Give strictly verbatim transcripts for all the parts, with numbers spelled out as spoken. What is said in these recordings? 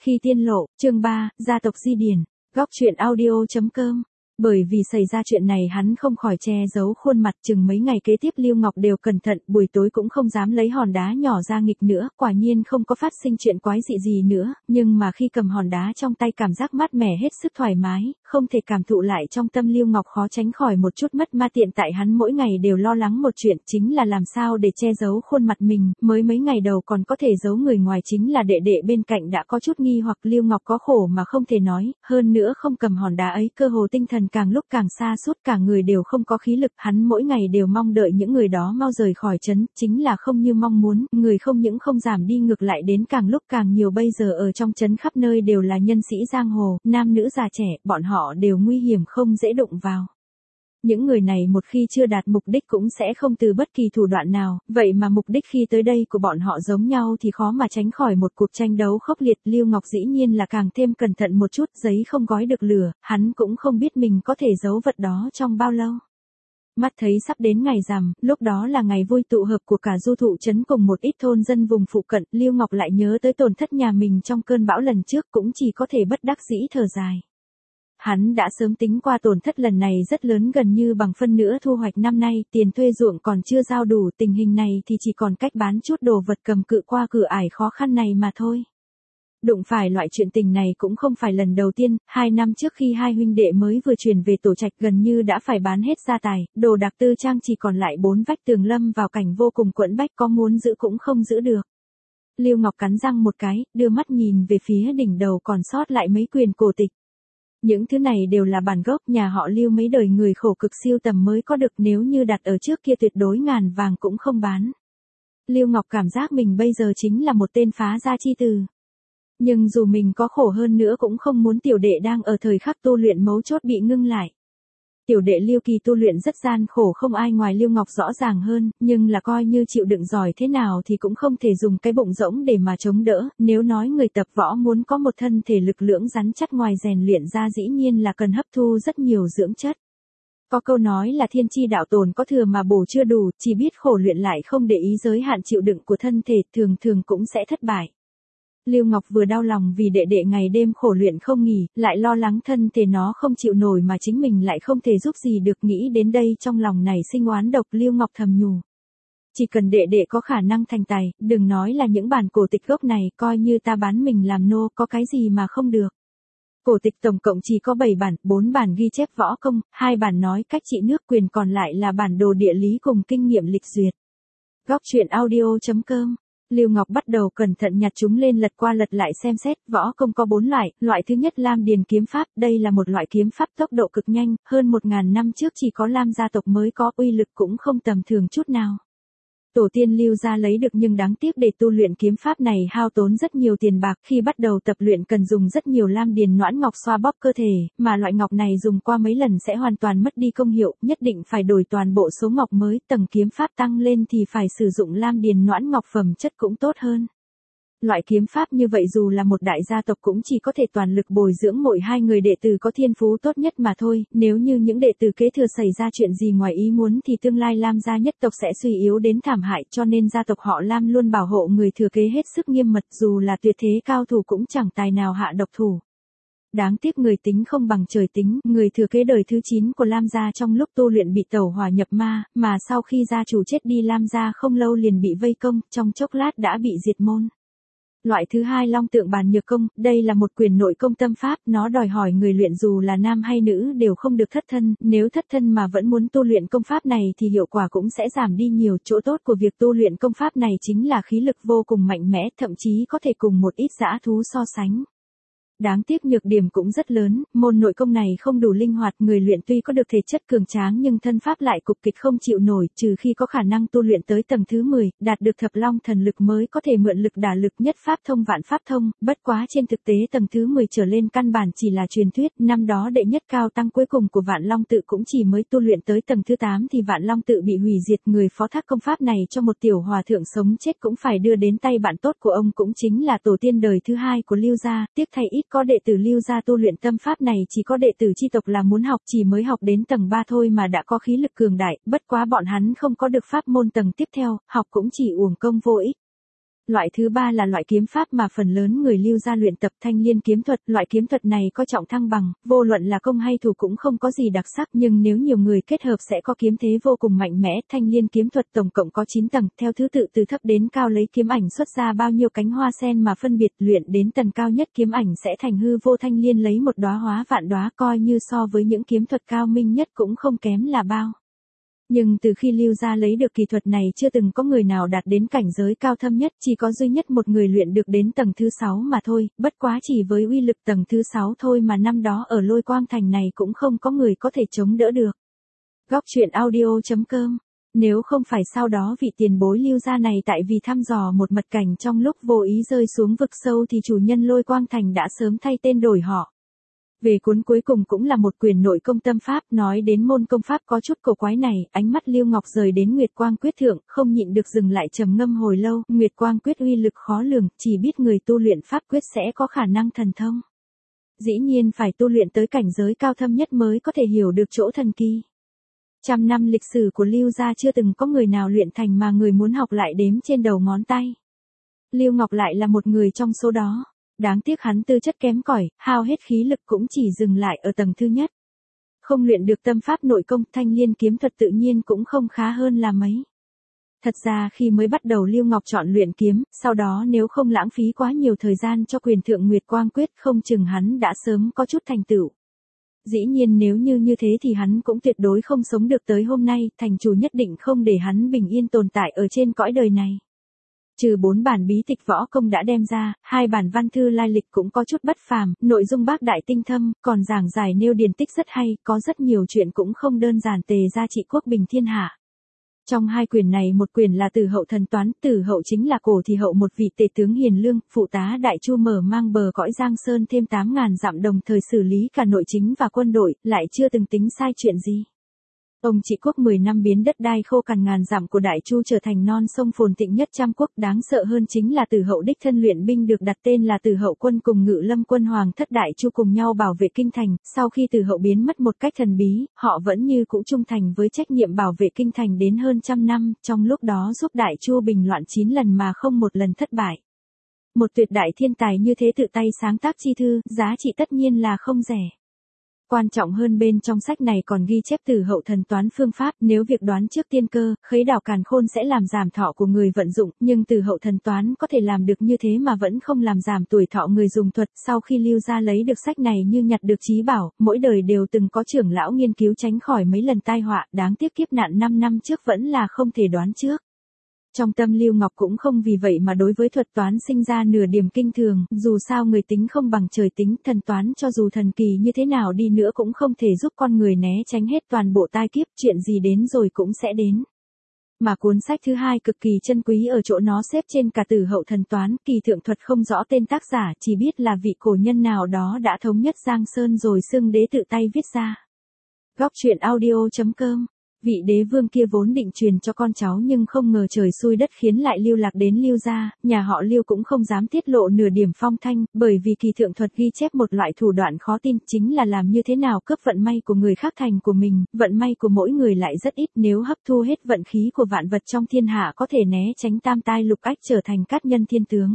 Khi tiên lộ, chương ba, gia tộc di điển, góc truyện audio.com. Bởi vì xảy ra chuyện này hắn không khỏi che giấu khuôn mặt, chừng mấy ngày kế tiếp Lưu Ngọc đều cẩn thận, buổi tối cũng không dám lấy hòn đá nhỏ ra nghịch nữa, quả nhiên không có phát sinh chuyện quái dị gì nữa, nhưng mà khi cầm hòn đá trong tay cảm giác mát mẻ hết sức thoải mái, không thể cảm thụ lại trong tâm Lưu Ngọc khó tránh khỏi một chút mất ma tiện tại hắn mỗi ngày đều lo lắng một chuyện chính là làm sao để che giấu khuôn mặt mình, mới mấy ngày đầu còn có thể giấu người ngoài chính là đệ đệ bên cạnh đã có chút nghi hoặc Lưu Ngọc có khổ mà không thể nói, hơn nữa không cầm hòn đá ấy cơ hồ tinh thần càng lúc càng xa suốt cả người đều không có khí lực, hắn mỗi ngày đều mong đợi những người đó mau rời khỏi trấn, chính là không như mong muốn, người không những không giảm đi ngược lại đến càng lúc càng nhiều bây giờ ở trong trấn khắp nơi đều là nhân sĩ giang hồ, nam nữ già trẻ, bọn họ đều nguy hiểm không dễ đụng vào. Những người này một khi chưa đạt mục đích cũng sẽ không từ bất kỳ thủ đoạn nào, vậy mà mục đích khi tới đây của bọn họ giống nhau thì khó mà tránh khỏi một cuộc tranh đấu khốc liệt. Lưu Ngọc dĩ nhiên là càng thêm cẩn thận một chút, giấy không gói được lửa, hắn cũng không biết mình có thể giấu vật đó trong bao lâu. Mắt thấy sắp đến ngày rằm, lúc đó là ngày vui tụ hợp của cả du thụ trấn cùng một ít thôn dân vùng phụ cận, Lưu Ngọc lại nhớ tới tổn thất nhà mình trong cơn bão lần trước cũng chỉ có thể bất đắc dĩ thở dài. Hắn đã sớm tính qua tổn thất lần này rất lớn gần như bằng phân nửa thu hoạch năm nay, tiền thuê ruộng còn chưa giao đủ, tình hình này thì chỉ còn cách bán chút đồ vật cầm cự qua cửa ải khó khăn này mà thôi. Đụng phải loại chuyện tình này cũng không phải lần đầu tiên, hai năm trước khi hai huynh đệ mới vừa chuyển về tổ trạch gần như đã phải bán hết gia tài, đồ đạc tư trang chỉ còn lại bốn vách tường lâm vào cảnh vô cùng quẫn bách, có muốn giữ cũng không giữ được. Lưu Ngọc cắn răng một cái, đưa mắt nhìn về phía đỉnh đầu còn sót lại mấy quyển cổ tịch. Những thứ này đều là bản gốc nhà họ Lưu mấy đời người khổ cực siêu tầm mới có được, nếu như đặt ở trước kia tuyệt đối ngàn vàng cũng không bán. Lưu Ngọc cảm giác mình bây giờ chính là một tên phá gia chi tử. Nhưng dù mình có khổ hơn nữa cũng không muốn tiểu đệ đang ở thời khắc tu luyện mấu chốt bị ngưng lại. Tiểu đệ Lưu Kỳ tu luyện rất gian khổ không ai ngoài Lưu Ngọc rõ ràng hơn, nhưng là coi như chịu đựng giỏi thế nào thì cũng không thể dùng cái bụng rỗng để mà chống đỡ, nếu nói người tập võ muốn có một thân thể lực lưỡng rắn chắc ngoài rèn luyện ra dĩ nhiên là cần hấp thu rất nhiều dưỡng chất. Có câu nói là thiên chi đạo tồn có thừa mà bổ chưa đủ, chỉ biết khổ luyện lại không để ý giới hạn chịu đựng của thân thể thường thường cũng sẽ thất bại. Lưu Ngọc vừa đau lòng vì đệ đệ ngày đêm khổ luyện không nghỉ, lại lo lắng thân thể nó không chịu nổi mà chính mình lại không thể giúp gì được, nghĩ đến đây trong lòng này sinh oán độc. Lưu Ngọc thầm nhủ. Chỉ cần đệ đệ có khả năng thành tài, đừng nói là những bản cổ tịch gốc này, coi như ta bán mình làm nô có cái gì mà không được. Cổ tịch tổng cộng chỉ có bảy bản, bốn bản ghi chép võ công, hai bản nói cách trị nước, quyền còn lại là bản đồ địa lý cùng kinh nghiệm lịch duyệt. Góc truyện audio.com. Lưu Ngọc bắt đầu cẩn thận nhặt chúng lên lật qua lật lại xem xét, võ công có bốn loại, loại thứ nhất Lam Điền kiếm pháp, đây là một loại kiếm pháp tốc độ cực nhanh, hơn một ngàn năm trước chỉ có Lam gia tộc mới có, uy lực cũng không tầm thường chút nào. Tổ tiên Lưu gia lấy được nhưng đáng tiếc để tu luyện kiếm pháp này hao tốn rất nhiều tiền bạc, khi bắt đầu tập luyện cần dùng rất nhiều Lam Điền noãn ngọc xoa bóp cơ thể, mà loại ngọc này dùng qua mấy lần sẽ hoàn toàn mất đi công hiệu, nhất định phải đổi toàn bộ số ngọc mới, tầng kiếm pháp tăng lên thì phải sử dụng Lam Điền noãn ngọc phẩm chất cũng tốt hơn. Loại kiếm pháp như vậy dù là một đại gia tộc cũng chỉ có thể toàn lực bồi dưỡng mỗi hai người đệ tử có thiên phú tốt nhất mà thôi, nếu như những đệ tử kế thừa xảy ra chuyện gì ngoài ý muốn thì tương lai Lam gia nhất tộc sẽ suy yếu đến thảm hại, cho nên gia tộc họ Lam luôn bảo hộ người thừa kế hết sức nghiêm mật, dù là tuyệt thế cao thủ cũng chẳng tài nào hạ độc thủ. Đáng tiếc người tính không bằng trời tính, người thừa kế đời thứ chín của Lam gia trong lúc tu luyện bị tẩu hỏa nhập ma, mà sau khi gia chủ chết đi Lam gia không lâu liền bị vây công, trong chốc lát đã bị diệt môn. Loại thứ hai Long Tượng Bàn Nhược Công, đây là một quyền nội công tâm pháp, nó đòi hỏi người luyện dù là nam hay nữ đều không được thất thân, nếu thất thân mà vẫn muốn tu luyện công pháp này thì hiệu quả cũng sẽ giảm đi nhiều, chỗ tốt của việc tu luyện công pháp này chính là khí lực vô cùng mạnh mẽ, thậm chí có thể cùng một ít dã thú so sánh. Đáng tiếc nhược điểm cũng rất lớn, môn nội công này không đủ linh hoạt, người luyện tuy có được thể chất cường tráng nhưng thân pháp lại cục kịch không chịu nổi, trừ khi có khả năng tu luyện tới tầng thứ mười, đạt được thập long thần lực mới có thể mượn lực đả lực nhất pháp thông vạn pháp thông, bất quá trên thực tế tầng thứ mười trở lên căn bản chỉ là truyền thuyết, năm đó đệ nhất cao tăng cuối cùng của Vạn Long tự cũng chỉ mới tu luyện tới tầng thứ tám thì Vạn Long tự bị hủy diệt, người phó thác công pháp này cho một tiểu hòa thượng sống chết cũng phải đưa đến tay bạn tốt của ông cũng chính là tổ tiên đời thứ hai của Lưu gia, tiếc thay ít có đệ tử Lưu gia tu luyện tâm pháp này, chỉ có đệ tử chi tộc là muốn học, chỉ mới học đến tầng ba thôi mà đã có khí lực cường đại, bất quá bọn hắn không có được pháp môn tầng tiếp theo, học cũng chỉ uổng công vô ích. Loại thứ ba là loại kiếm pháp mà phần lớn người Lưu gia luyện tập, Thanh Liên kiếm thuật. Loại kiếm thuật này có trọng thăng bằng, vô luận là công hay thủ cũng không có gì đặc sắc, nhưng nếu nhiều người kết hợp sẽ có kiếm thế vô cùng mạnh mẽ. Thanh Liên kiếm thuật tổng cộng có chín tầng, theo thứ tự từ thấp đến cao, lấy kiếm ảnh xuất ra bao nhiêu cánh hoa sen mà phân biệt, luyện đến tầng cao nhất kiếm ảnh sẽ thành hư vô, thanh liên lấy một đóa hóa vạn đóa, coi như so với những kiếm thuật cao minh nhất cũng không kém là bao. Nhưng từ khi Lưu gia lấy được kỳ thuật này chưa từng có người nào đạt đến cảnh giới cao thâm nhất, chỉ có duy nhất một người luyện được đến tầng thứ sáu mà thôi, bất quá chỉ với uy lực tầng thứ sáu thôi mà năm đó ở Lôi Quang Thành này cũng không có người có thể chống đỡ được. Góc truyện audio chấm com. Nếu không phải sau đó vị tiền bối Lưu gia này tại vì thăm dò một mật cảnh trong lúc vô ý rơi xuống vực sâu thì chủ nhân Lôi Quang Thành đã sớm thay tên đổi họ. Về cuốn cuối cùng cũng là một quyển nội công tâm pháp, nói đến môn công pháp có chút cổ quái này, ánh mắt Lưu Ngọc rời đến Nguyệt Quang Quyết thượng, không nhịn được dừng lại trầm ngâm hồi lâu. Nguyệt Quang Quyết uy lực khó lường, chỉ biết người tu luyện pháp quyết sẽ có khả năng thần thông. Dĩ nhiên phải tu luyện tới cảnh giới cao thâm nhất mới có thể hiểu được chỗ thần kỳ. Trăm năm lịch sử của Lưu gia chưa từng có người nào luyện thành mà người muốn học lại đếm trên đầu ngón tay. Lưu Ngọc lại là một người trong số đó. Đáng tiếc hắn tư chất kém cỏi, hao hết khí lực cũng chỉ dừng lại ở tầng thứ nhất. Không luyện được tâm pháp nội công, Thanh Liên kiếm thuật tự nhiên cũng không khá hơn là mấy. Thật ra khi mới bắt đầu Lưu Ngọc chọn luyện kiếm, sau đó nếu không lãng phí quá nhiều thời gian cho quyền thượng Nguyệt Quang Quyết không chừng hắn đã sớm có chút thành tựu. Dĩ nhiên nếu như như thế thì hắn cũng tuyệt đối không sống được tới hôm nay, thành chủ nhất định không để hắn bình yên tồn tại ở trên cõi đời này. Trừ bốn bản bí tịch võ công đã đem ra, hai bản văn thư lai lịch cũng có chút bất phàm, nội dung bác đại tinh thâm, còn giảng giải nêu điển tích rất hay, có rất nhiều chuyện cũng không đơn giản, tề gia trị quốc bình thiên hạ. Trong hai quyển này một quyển là Tử Hậu thần toán, Tử Hậu chính là cổ thì hậu, một vị tể tướng hiền lương, phụ tá Đại Chu mở mang bờ cõi Giang Sơn thêm tám ngàn dặm, đồng thời xử lý cả nội chính và quân đội, lại chưa từng tính sai chuyện gì. Ông trị quốc mười năm biến đất đai khô cằn ngàn dặm của Đại Chu trở thành non sông phồn thịnh nhất trăm quốc, đáng sợ hơn chính là Tử Hậu đích thân luyện binh được đặt tên là Tử Hậu quân cùng Ngự Lâm quân Hoàng thất Đại Chu cùng nhau bảo vệ kinh thành, sau khi Tử Hậu biến mất một cách thần bí, họ vẫn như cũ trung thành với trách nhiệm bảo vệ kinh thành đến hơn trăm năm, trong lúc đó giúp Đại Chu bình loạn chín lần mà không một lần thất bại. Một tuyệt đại thiên tài như thế tự tay sáng tác chi thư, giá trị tất nhiên là không rẻ. Quan trọng hơn bên trong sách này còn ghi chép Tử Hậu thần toán phương pháp, nếu việc đoán trước tiên cơ, khấy đảo càn khôn sẽ làm giảm thọ của người vận dụng, nhưng Tử Hậu thần toán có thể làm được như thế mà vẫn không làm giảm tuổi thọ người dùng thuật. Sau khi Lưu gia lấy được sách này như nhặt được trí bảo, mỗi đời đều từng có trưởng lão nghiên cứu tránh khỏi mấy lần tai họa, đáng tiếc kiếp nạn năm năm trước vẫn là không thể đoán trước. Trong tâm Lưu Ngọc cũng không vì vậy mà đối với thuật toán sinh ra nửa điểm kinh thường, dù sao người tính không bằng trời tính, thần toán cho dù thần kỳ như thế nào đi nữa cũng không thể giúp con người né tránh hết toàn bộ tai kiếp, chuyện gì đến rồi cũng sẽ đến. Mà cuốn sách thứ hai cực kỳ chân quý ở chỗ nó xếp trên cả Tử Hậu thần toán, kỳ thượng thuật không rõ tên tác giả, chỉ biết là vị cổ nhân nào đó đã thống nhất Giang Sơn rồi xưng đế tự tay viết ra. Góc truyện audio chấm com. Vị đế vương kia vốn định truyền cho con cháu nhưng không ngờ trời xui đất khiến lại lưu lạc đến Lưu gia, nhà họ Lưu cũng không dám tiết lộ nửa điểm phong thanh, bởi vì kỳ thượng thuật ghi chép một loại thủ đoạn khó tin, chính là làm như thế nào cướp vận may của người khác thành của mình, vận may của mỗi người lại rất ít, nếu hấp thu hết vận khí của vạn vật trong thiên hạ có thể né tránh tam tai lục ách trở thành cát nhân thiên tướng.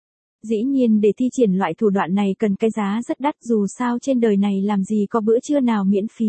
Dĩ nhiên để thi triển loại thủ đoạn này cần cái giá rất đắt, dù sao trên đời này làm gì có bữa trưa nào miễn phí.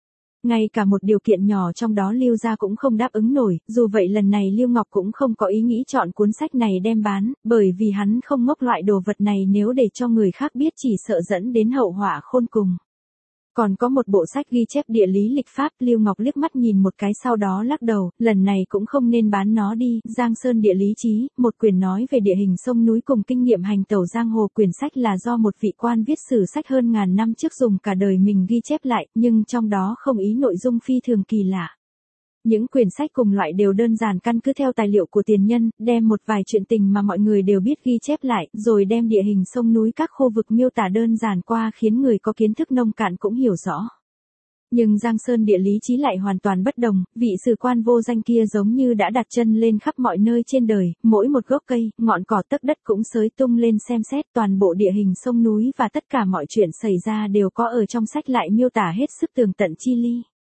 Ngay cả một điều kiện nhỏ trong đó Lưu gia cũng không đáp ứng nổi, dù vậy lần này Lưu Ngọc cũng không có ý nghĩ chọn cuốn sách này đem bán, bởi vì hắn không ngốc loại đồ vật này nếu để cho người khác biết chỉ sợ dẫn đến hậu họa khôn cùng. Còn có một bộ sách ghi chép địa lý lịch pháp, Lưu Ngọc liếc mắt nhìn một cái sau đó lắc đầu, lần này cũng không nên bán nó đi. Giang Sơn địa lý chí, một quyển nói về địa hình sông núi cùng kinh nghiệm hành tẩu giang hồ, quyển sách là do một vị quan viết sử sách hơn ngàn năm trước dùng cả đời mình ghi chép lại, nhưng trong đó không ý nội dung phi thường kỳ lạ. Những quyển sách cùng loại đều đơn giản căn cứ theo tài liệu của tiền nhân, đem một vài chuyện tình mà mọi người đều biết ghi chép lại, rồi đem địa hình sông núi các khu vực miêu tả đơn giản qua khiến người có kiến thức nông cạn cũng hiểu rõ. Nhưng Giang Sơn địa lý chí lại hoàn toàn bất đồng, vị sử quan vô danh kia giống như đã đặt chân lên khắp mọi nơi trên đời, mỗi một gốc cây, ngọn cỏ tấc đất cũng xới tung lên xem xét toàn bộ địa hình sông núi và tất cả mọi chuyện xảy ra đều có ở trong sách lại miêu tả hết sức tường tận chi li.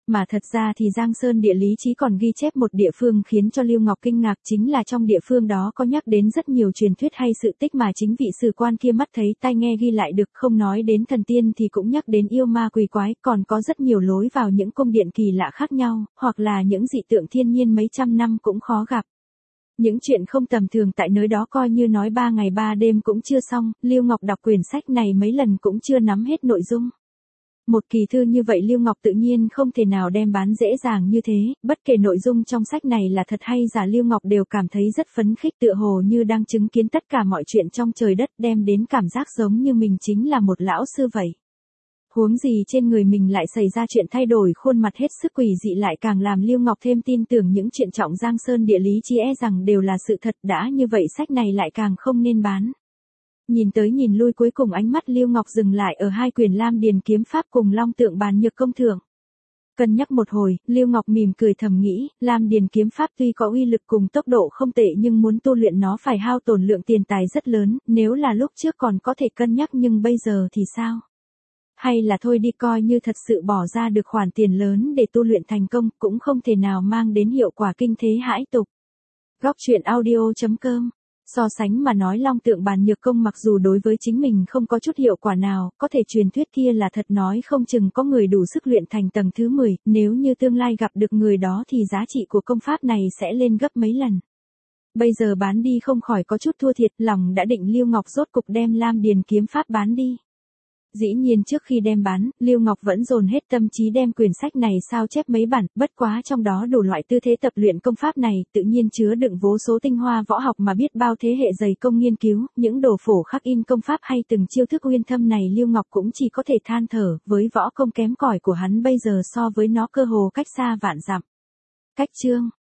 Mà thật ra thì Giang Sơn địa lý chí còn ghi chép một địa phương khiến cho Lưu Ngọc kinh ngạc, chính là trong địa phương đó có nhắc đến rất nhiều truyền thuyết hay sự tích mà chính vị sử quan kia mắt thấy tai nghe ghi lại được, không nói đến thần tiên thì cũng nhắc đến yêu ma quỷ quái, còn có rất nhiều lối vào những cung điện kỳ lạ khác nhau, hoặc là những dị tượng thiên nhiên mấy trăm năm cũng khó gặp. Những chuyện không tầm thường tại nơi đó coi như nói ba ngày ba đêm cũng chưa xong, Lưu Ngọc đọc quyển sách này mấy lần cũng chưa nắm hết nội dung. Một kỳ thư như vậy Lưu Ngọc tự nhiên không thể nào đem bán dễ dàng như thế, bất kể nội dung trong sách này là thật hay giả Lưu Ngọc đều cảm thấy rất phấn khích, tựa hồ như đang chứng kiến tất cả mọi chuyện trong trời đất, đem đến cảm giác giống như mình chính là một lão sư vậy. Huống gì trên người mình lại xảy ra chuyện thay đổi khuôn mặt hết sức quỷ dị lại càng làm Lưu Ngọc thêm tin tưởng những chuyện trọng Giang Sơn địa lý chí e rằng đều là sự thật, đã như vậy sách này lại càng không nên bán. Nhìn tới nhìn lui cuối cùng ánh mắt Lưu Ngọc dừng lại ở hai quyển Lam Điền kiếm pháp cùng Long Tượng Bàn Nhược Công Thượng. Cân nhắc một hồi, Lưu Ngọc mỉm cười thầm nghĩ, Lam Điền kiếm pháp tuy có uy lực cùng tốc độ không tệ nhưng muốn tu luyện nó phải hao tổn lượng tiền tài rất lớn, nếu là lúc trước còn có thể cân nhắc nhưng bây giờ thì sao? Hay là thôi đi, coi như thật sự bỏ ra được khoản tiền lớn để tu luyện thành công cũng không thể nào mang đến hiệu quả kinh thế hãi tục. Góc truyện audio chấm com. So sánh mà nói Long Tượng Bàn Nhược Công mặc dù đối với chính mình không có chút hiệu quả nào, có thể truyền thuyết kia là thật, nói không chừng có người đủ sức luyện thành tầng thứ mười, nếu như tương lai gặp được người đó thì giá trị của công pháp này sẽ lên gấp mấy lần. Bây giờ bán đi không khỏi có chút thua thiệt, lòng đã định Lưu Ngọc rốt cục đem Lam Điền kiếm pháp bán đi. Dĩ nhiên trước khi đem bán, Lưu Ngọc vẫn dồn hết tâm trí đem quyển sách này sao chép mấy bản, bất quá trong đó đủ loại tư thế tập luyện công pháp này, tự nhiên chứa đựng vô số tinh hoa võ học mà biết bao thế hệ dày công nghiên cứu, những đồ phổ khắc in công pháp hay từng chiêu thức uyên thâm này Lưu Ngọc cũng chỉ có thể than thở, với võ công kém cỏi của hắn bây giờ so với nó cơ hồ cách xa vạn dặm. Cách chương